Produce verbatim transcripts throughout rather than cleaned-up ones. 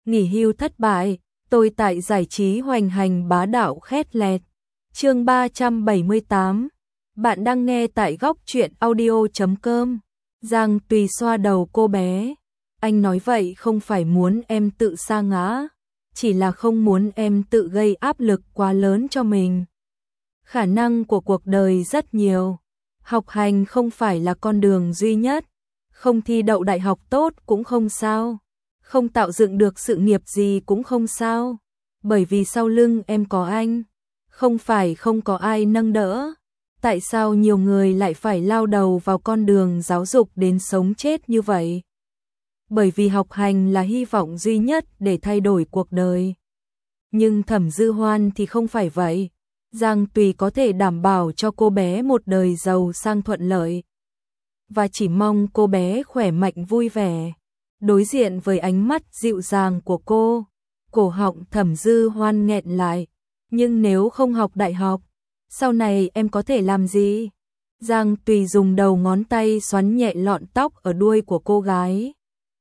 nghỉ hưu thất bại, tôi tại giải trí hoành hành bá đạo khét lẹt. Chương ba trăm bảy mươi tám. Bạn đang nghe tại góc truyện audio chấm com. Giang Tùy xoa đầu cô bé. Anh nói vậy không phải muốn em tự sa ngã, chỉ là không muốn em tự gây áp lực quá lớn cho mình. Khả năng của cuộc đời rất nhiều. Học hành không phải là con đường duy nhất. Không thi đậu đại học tốt cũng không sao. Không tạo dựng được sự nghiệp gì cũng không sao. Bởi vì sau lưng em có anh. Không phải không có ai nâng đỡ. Tại sao nhiều người lại phải lao đầu vào con đường giáo dục đến sống chết như vậy? Bởi vì học hành là hy vọng duy nhất để thay đổi cuộc đời. Nhưng Thẩm Dư Hoan thì không phải vậy. Giang Tùy có thể đảm bảo cho cô bé một đời giàu sang thuận lợi. Và chỉ mong cô bé khỏe mạnh vui vẻ. Đối diện với ánh mắt dịu dàng của cô, cổ họng Thẩm Dư Hoan nghẹn lại. Nhưng nếu không học đại học, sau này em có thể làm gì? Giang Tùy dùng đầu ngón tay xoắn nhẹ lọn tóc ở đuôi của cô gái.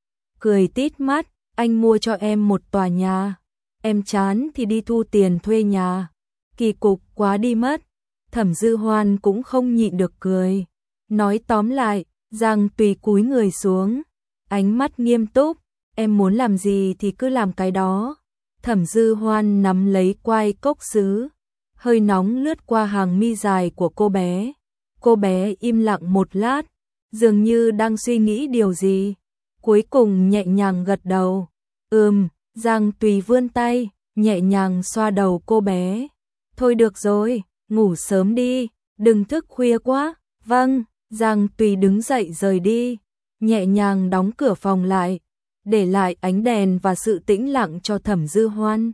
Cười tít mắt, anh mua cho em một tòa nhà. Em chán thì đi thu tiền thuê nhà. Kỳ cục quá đi mất. Thẩm Dư Hoan cũng không nhịn được cười. Nói tóm lại, Giang Tùy cúi người xuống. Ánh mắt nghiêm túc, em muốn làm gì thì cứ làm cái đó. Thẩm Dư Hoan nắm lấy quai cốc sứ. Hơi nóng lướt qua hàng mi dài của cô bé. Cô bé im lặng một lát, dường như đang suy nghĩ điều gì. Cuối cùng nhẹ nhàng gật đầu. Ừm, Giang Tùy vươn tay, nhẹ nhàng xoa đầu cô bé. Thôi được rồi, ngủ sớm đi, đừng thức khuya quá. Vâng, Giang Tùy đứng dậy rời đi, nhẹ nhàng đóng cửa phòng lại, để lại ánh đèn và sự tĩnh lặng cho Thẩm Dư Hoan.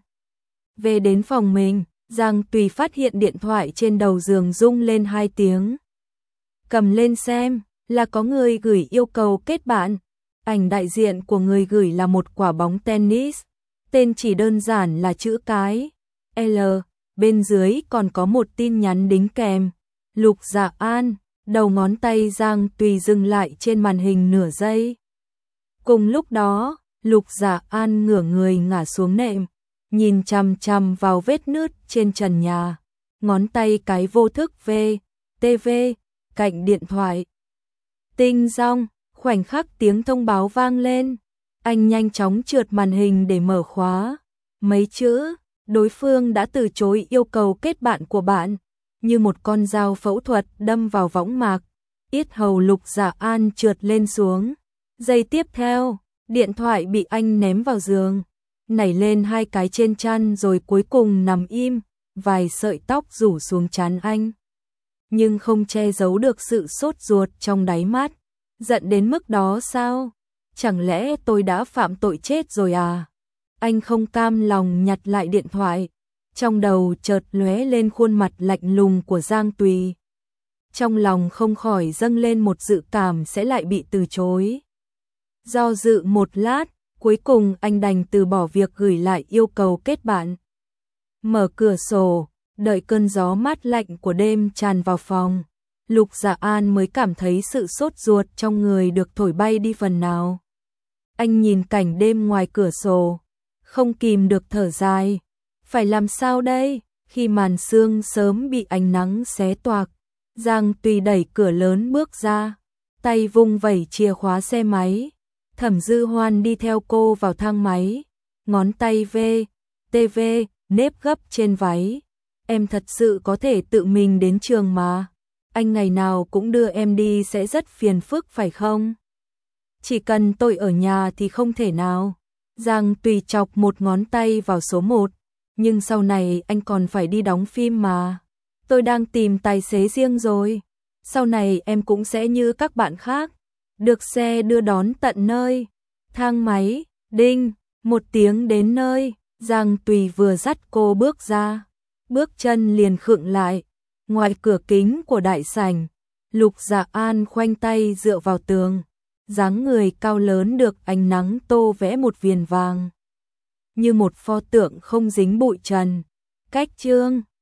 Về đến phòng mình, Giang Tùy phát hiện điện thoại trên đầu giường rung lên hai tiếng. Cầm lên xem, là có người gửi yêu cầu kết bạn. Ảnh đại diện của người gửi là một quả bóng tennis, tên chỉ đơn giản là chữ cái L, bên dưới còn có một tin nhắn đính kèm. Lục Dạ An. Đầu ngón tay Giang Tùy dừng lại trên màn hình nửa giây. Cùng lúc đó, Lục Dạ An ngửa người ngả xuống nệm, nhìn chằm chằm vào vết nứt trên trần nhà, ngón tay cái vô thức về ti vi cạnh điện thoại. Tinh dong, khoảnh khắc tiếng thông báo vang lên, anh nhanh chóng trượt màn hình để mở khóa. Mấy chữ, đối phương đã từ chối yêu cầu kết bạn của bạn, như một con dao phẫu thuật đâm vào võng mạc. Yết hầu Lục Dạ An trượt lên xuống. Giây tiếp theo, điện thoại bị anh ném vào giường, nảy lên hai cái trên chăn rồi cuối cùng nằm im, vài sợi tóc rủ xuống trán anh. Nhưng không che giấu được sự sốt ruột trong đáy mắt. Giận đến mức đó sao? Chẳng lẽ tôi đã phạm tội chết rồi à? Anh không cam lòng nhặt lại điện thoại. Trong đầu chợt lóe lên khuôn mặt lạnh lùng của Giang Tùy. Trong lòng không khỏi dâng lên một dự cảm sẽ lại bị từ chối. Do dự một lát, cuối cùng anh đành từ bỏ việc gửi lại yêu cầu kết bạn. Mở cửa sổ, đợi cơn gió mát lạnh của đêm tràn vào phòng. Lục Dạ An mới cảm thấy sự sốt ruột trong người được thổi bay đi phần nào. Anh nhìn cảnh đêm ngoài cửa sổ, không kìm được thở dài. Phải làm sao đây, khi màn sương sớm bị ánh nắng xé toạc. Giang Tùy đẩy cửa lớn bước ra, tay vung vẩy chìa khóa xe máy. Thẩm Dư Hoan đi theo cô vào thang máy, ngón tay vê, ti vi, nếp gấp trên váy. Em thật sự có thể tự mình đến trường mà. Anh ngày nào cũng đưa em đi sẽ rất phiền phức phải không? Chỉ cần tôi ở nhà thì không thể nào. Giang Tùy chọc một ngón tay vào số một. Nhưng sau này anh còn phải đi đóng phim mà. Tôi đang tìm tài xế riêng rồi. Sau này em cũng sẽ như các bạn khác, được xe đưa đón tận nơi. Thang máy, đinh, một tiếng đến nơi. Giang Tùy vừa dắt cô bước ra, bước chân liền khựng lại. Ngoài cửa kính của đại sảnh, Lục Dạ An khoanh tay dựa vào tường, dáng người cao lớn được ánh nắng tô vẽ một viền vàng, như một pho tượng không dính bụi trần. Cách chương